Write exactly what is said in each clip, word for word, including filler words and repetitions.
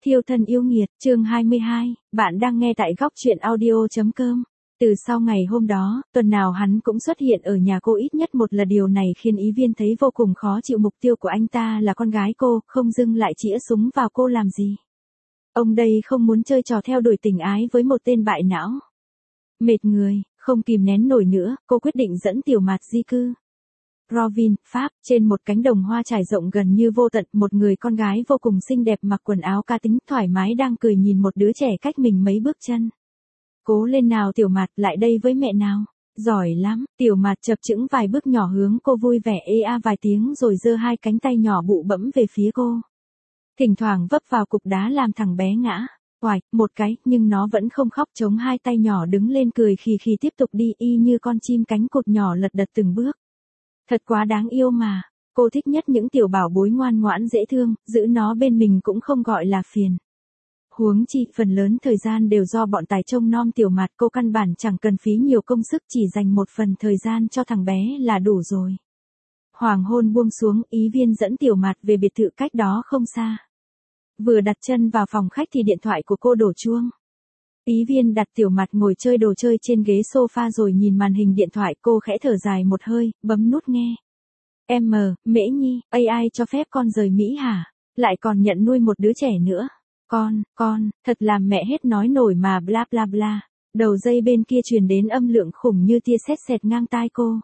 Thiêu thân yêu nghiệt, chương hai mươi hai, bạn đang nghe tại góc truyện audio.com. Từ sau ngày hôm đó, tuần nào hắn cũng xuất hiện ở nhà cô ít nhất một lần, điều này khiến Ý Viên thấy vô cùng khó chịu. Mục tiêu của anh ta là con gái cô, không dưng lại chĩa súng vào cô làm gì. Ông đây không muốn chơi trò theo đuổi tình ái với một tên bại não. Mệt người, không kìm nén nổi nữa, cô quyết định dẫn Tiểu Mạt di cư. Rovin, Pháp, trên một cánh đồng hoa trải rộng gần như vô tận, một người con gái vô cùng xinh đẹp mặc quần áo cá tính thoải mái đang cười nhìn một đứa trẻ cách mình mấy bước chân. Cố lên nào Tiểu Mạt, lại đây với mẹ nào. Giỏi lắm, Tiểu Mạt chập chững vài bước nhỏ hướng cô, vui vẻ ê a vài tiếng rồi giơ hai cánh tay nhỏ bụ bẫm về phía cô. Thỉnh thoảng vấp vào cục đá làm thằng bé ngã. Oài, một cái, nhưng nó vẫn không khóc, chống hai tay nhỏ đứng lên cười khì khì tiếp tục đi, y như con chim cánh cụt nhỏ lật đật từng bước. Thật quá đáng yêu mà, cô thích nhất những tiểu bảo bối ngoan ngoãn dễ thương, giữ nó bên mình cũng không gọi là phiền. Huống chi, phần lớn thời gian đều do bọn tài trông nom Tiểu Mạt, cô căn bản chẳng cần phí nhiều công sức, chỉ dành một phần thời gian cho thằng bé là đủ rồi. Hoàng hôn buông xuống, Ý Viên dẫn Tiểu Mạt về biệt thự cách đó không xa. Vừa đặt chân vào phòng khách thì điện thoại của cô đổ chuông. Ý Viên đặt Tiểu Mạt ngồi chơi đồ chơi trên ghế sofa rồi nhìn màn hình điện thoại, cô khẽ thở dài một hơi, bấm nút nghe. Em, Mễ Nhi, a i cho phép con rời Mỹ hả? Lại còn nhận nuôi một đứa trẻ nữa. Con, con, thật làm mẹ hết nói nổi mà bla bla bla. Đầu dây bên kia truyền đến âm lượng khủng như tia sét xẹt ngang tai cô.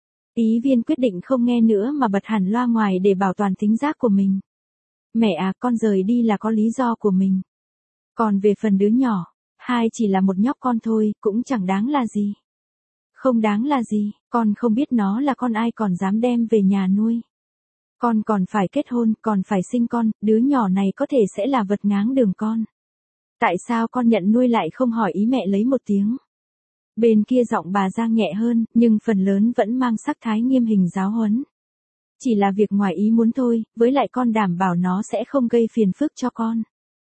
Ý Viên quyết định không nghe nữa mà bật hẳn loa ngoài để bảo toàn thính giác của mình. Mẹ à, con rời đi là có lý do của mình. Còn về phần đứa nhỏ, hai chỉ là một nhóc con thôi, cũng chẳng đáng là gì. Không đáng là gì, con không biết nó là con ai còn dám đem về nhà nuôi. Con còn phải kết hôn, còn phải sinh con, đứa nhỏ này có thể sẽ là vật ngáng đường con. Tại sao con nhận nuôi lại không hỏi ý mẹ lấy một tiếng? Bên kia giọng bà Giang nhẹ hơn, nhưng phần lớn vẫn mang sắc thái nghiêm hình giáo huấn. Chỉ là việc ngoài ý muốn thôi, với lại con đảm bảo nó sẽ không gây phiền phức cho con.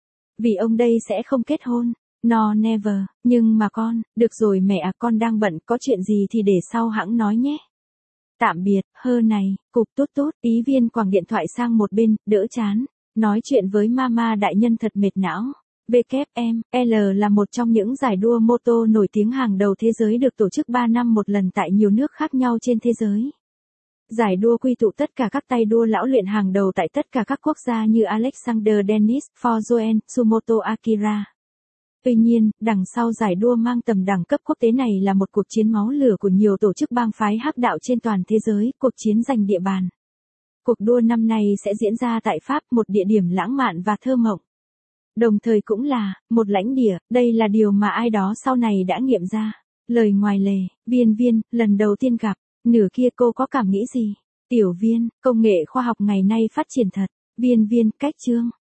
Vì ông đây sẽ không kết hôn. No never, nhưng mà con, được rồi mẹ à, con đang bận, có chuyện gì thì để sau hãng nói nhé. Tạm biệt, hơ này, cục tốt tốt, Ý Viên quẳng điện thoại sang một bên, đỡ chán. Nói chuyện với mama đại nhân thật mệt não. vê kép em lờ là một trong những giải đua mô tô nổi tiếng hàng đầu thế giới, được tổ chức ba năm một lần tại nhiều nước khác nhau trên thế giới. Giải đua quy tụ tất cả các tay đua lão luyện hàng đầu tại tất cả các quốc gia như Alexander Dennis, Ford Joen, Tsumoto Akira. Tuy nhiên, đằng sau giải đua mang tầm đẳng cấp quốc tế này là một cuộc chiến máu lửa của nhiều tổ chức bang phái hắc đạo trên toàn thế giới, cuộc chiến giành địa bàn. Cuộc đua năm nay sẽ diễn ra tại Pháp, một địa điểm lãng mạn và thơ mộng. Đồng thời cũng là một lãnh địa, đây là điều mà ai đó sau này đã nghiệm ra. Lời ngoài lề, Viên Viên, lần đầu tiên gặp, nửa kia cô có cảm nghĩ gì? Tiểu Viên, công nghệ khoa học ngày nay phát triển thật. Viên Viên, cách chương.